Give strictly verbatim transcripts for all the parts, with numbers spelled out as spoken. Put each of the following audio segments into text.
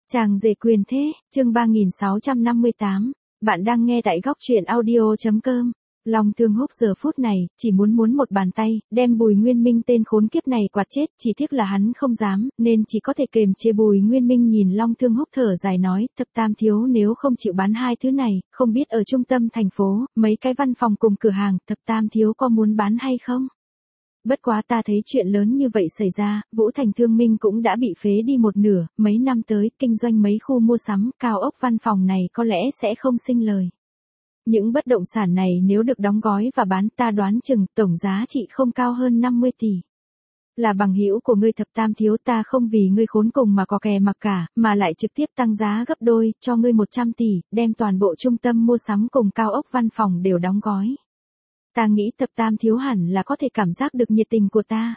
Chàng rể quyền thế, chương ba nghìn sáu trăm năm mươi tám. Bạn đang nghe tại góc truyện audio chấm com. Long Thương Húc giờ phút này, chỉ muốn muốn một bàn tay, đem Bùi Nguyên Minh tên khốn kiếp này quạt chết, chỉ tiếc là hắn không dám, nên chỉ có thể kềm chế. Bùi Nguyên Minh nhìn Long Thương Húc thở dài nói, Thập Tam thiếu nếu không chịu bán hai thứ này, không biết ở trung tâm thành phố, mấy cái văn phòng cùng cửa hàng, Thập Tam thiếu có muốn bán hay không? Bất quá ta thấy chuyện lớn như vậy xảy ra, Vũ Thành Thương Minh cũng đã bị phế đi một nửa, mấy năm tới, kinh doanh mấy khu mua sắm, cao ốc văn phòng này có lẽ sẽ không sinh lời. Những bất động sản này nếu được đóng gói và bán, ta đoán chừng tổng giá trị không cao hơn năm mươi tỷ. Là bằng hữu của ngươi Thập Tam thiếu, ta không vì ngươi khốn cùng mà có kè mặc cả, mà lại trực tiếp tăng giá gấp đôi, cho ngươi một trăm tỷ, đem toàn bộ trung tâm mua sắm cùng cao ốc văn phòng đều đóng gói. Ta nghĩ Thập Tam thiếu hẳn là có thể cảm giác được nhiệt tình của ta.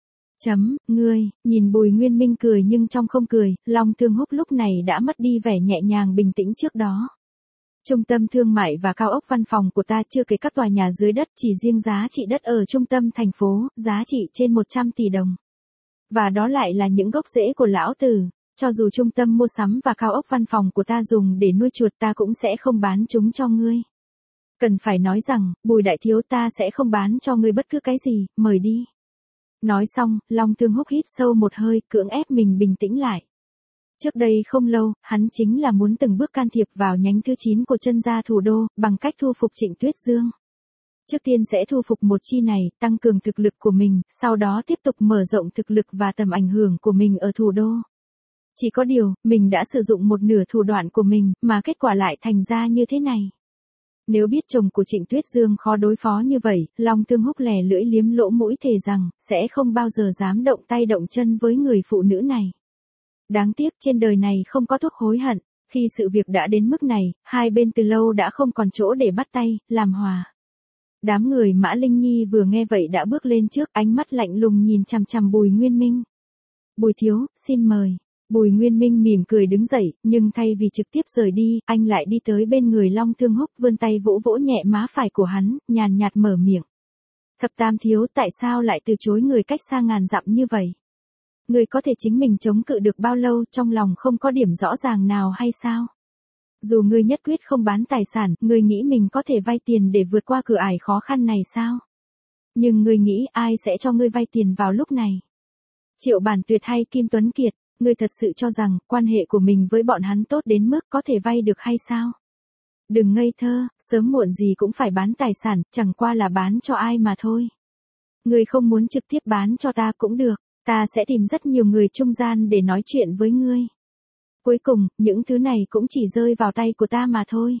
Chấm, ngươi, nhìn Bùi Nguyên Minh cười nhưng trong không cười, Long Thương Húc lúc này đã mất đi vẻ nhẹ nhàng bình tĩnh trước đó. Trung tâm thương mại và cao ốc văn phòng của ta chưa kể các tòa nhà dưới đất, chỉ riêng giá trị đất ở trung tâm thành phố, giá trị trên một trăm tỷ đồng. Và đó lại là những gốc rễ của lão tử, cho dù trung tâm mua sắm và cao ốc văn phòng của ta dùng để nuôi chuột, ta cũng sẽ không bán chúng cho ngươi. Cần phải nói rằng, Bùi đại thiếu, ta sẽ không bán cho ngươi bất cứ cái gì, mời đi. Nói xong, Long Thương Húc hít sâu một hơi, cưỡng ép mình bình tĩnh lại. Trước đây không lâu, hắn chính là muốn từng bước can thiệp vào nhánh thứ chín của Chân gia thủ đô, bằng cách thu phục Trịnh Tuyết Dương. Trước tiên sẽ thu phục một chi này, tăng cường thực lực của mình, sau đó tiếp tục mở rộng thực lực và tầm ảnh hưởng của mình ở thủ đô. Chỉ có điều, mình đã sử dụng một nửa thủ đoạn của mình, mà kết quả lại thành ra như thế này. Nếu biết chồng của Trịnh Tuyết Dương khó đối phó như vậy, Long Thương Húc lè lưỡi liếm lỗ mũi thề rằng, sẽ không bao giờ dám động tay động chân với người phụ nữ này. Đáng tiếc trên đời này không có thuốc hối hận, khi sự việc đã đến mức này, hai bên từ lâu đã không còn chỗ để bắt tay, làm hòa. Đám người Mã Linh Nhi vừa nghe vậy đã bước lên trước, ánh mắt lạnh lùng nhìn chằm chằm Bùi Nguyên Minh. Bùi thiếu, xin mời. Bùi Nguyên Minh mỉm cười đứng dậy, nhưng thay vì trực tiếp rời đi, anh lại đi tới bên người Long Thương Húc, vươn tay vỗ vỗ nhẹ má phải của hắn, nhàn nhạt mở miệng. Thập Tam thiếu, tại sao lại từ chối người cách xa ngàn dặm như vậy? Người có thể chính mình chống cự được bao lâu, trong lòng không có điểm rõ ràng nào hay sao? Dù ngươi nhất quyết không bán tài sản, ngươi nghĩ mình có thể vay tiền để vượt qua cửa ải khó khăn này sao? Nhưng ngươi nghĩ ai sẽ cho ngươi vay tiền vào lúc này? Triệu Bản Tuyệt hay Kim Tuấn Kiệt? Ngươi thật sự cho rằng, quan hệ của mình với bọn hắn tốt đến mức có thể vay được hay sao? Đừng ngây thơ, sớm muộn gì cũng phải bán tài sản, chẳng qua là bán cho ai mà thôi. Ngươi không muốn trực tiếp bán cho ta cũng được, ta sẽ tìm rất nhiều người trung gian để nói chuyện với ngươi. Cuối cùng, những thứ này cũng chỉ rơi vào tay của ta mà thôi.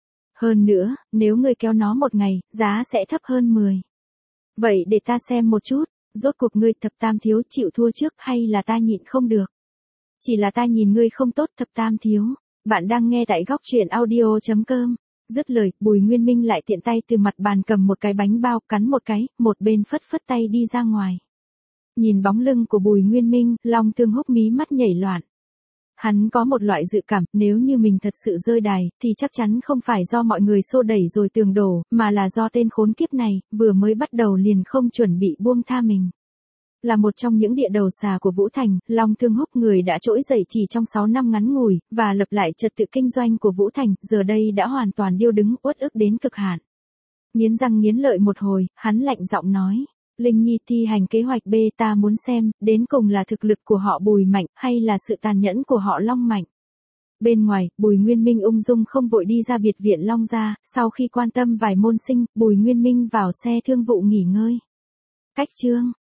Hơn nữa, nếu ngươi kéo nó một ngày, giá sẽ thấp hơn mười. Vậy để ta xem một chút, rốt cuộc ngươi Thập Tam thiếu chịu thua trước hay là ta nhịn không được? Chỉ là ta nhìn ngươi không tốt Thập Tam thiếu. Bạn đang nghe tại góc truyện audio chấm com. Dứt lời, Bùi Nguyên Minh lại tiện tay từ mặt bàn cầm một cái bánh bao, cắn một cái, một bên phất phất tay đi ra ngoài. Nhìn bóng lưng của Bùi Nguyên Minh, Long Thương Húc mí mắt nhảy loạn. Hắn có một loại dự cảm, nếu như mình thật sự rơi đài, thì chắc chắn không phải do mọi người xô đẩy rồi tường đổ, mà là do tên khốn kiếp này, vừa mới bắt đầu liền không chuẩn bị buông tha mình. Là một trong những địa đầu xà của Vũ Thành, Long Thương Húc người đã trỗi dậy chỉ trong sáu năm ngắn ngủi, và lập lại trật tự kinh doanh của Vũ Thành, giờ đây đã hoàn toàn điêu đứng, uất ức đến cực hạn. Nghiến răng nghiến lợi một hồi, hắn lạnh giọng nói. Linh Nhi thi hành kế hoạch B, ta muốn xem, đến cùng là thực lực của họ Bùi mạnh, hay là sự tàn nhẫn của họ Long mạnh. Bên ngoài, Bùi Nguyên Minh ung dung không vội đi ra biệt viện Long gia, sau khi quan tâm vài môn sinh, Bùi Nguyên Minh vào xe thương vụ nghỉ ngơi. Cách chương.